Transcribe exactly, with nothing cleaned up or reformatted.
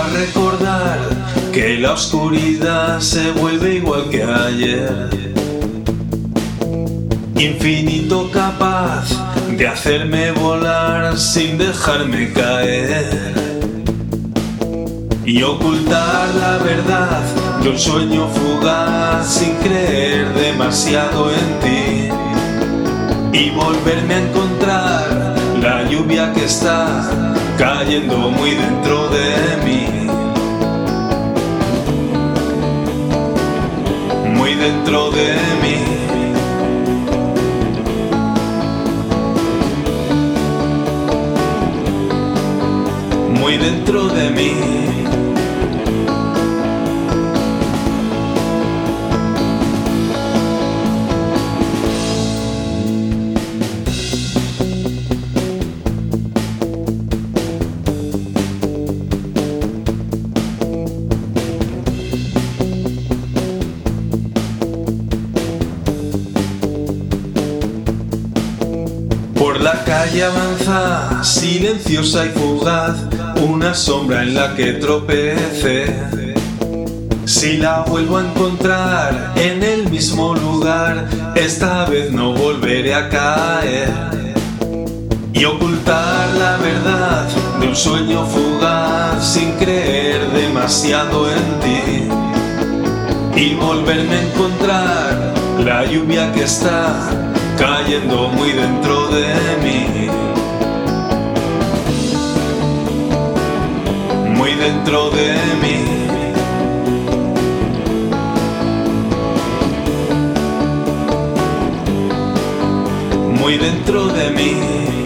a recordar que la oscuridad se vuelve igual que ayer. Infinito capaz de hacerme volar sin dejarme caer y ocultar la verdad de un sueño fugaz sin creer demasiado en ti y volverme a encontrar la lluvia que está cayendo muy dentro de mí, muy dentro de mí. Muy dentro de mí. Por la calle avanza, silenciosa y fugaz, una sombra en la que tropecé. Si la vuelvo a encontrar en el mismo lugar, esta vez no volveré a caer y ocultar la verdad de un sueño fugaz sin creer demasiado en ti y volverme a encontrar la lluvia que está cayendo muy dentro de mí, muy dentro de mí, muy dentro de mí.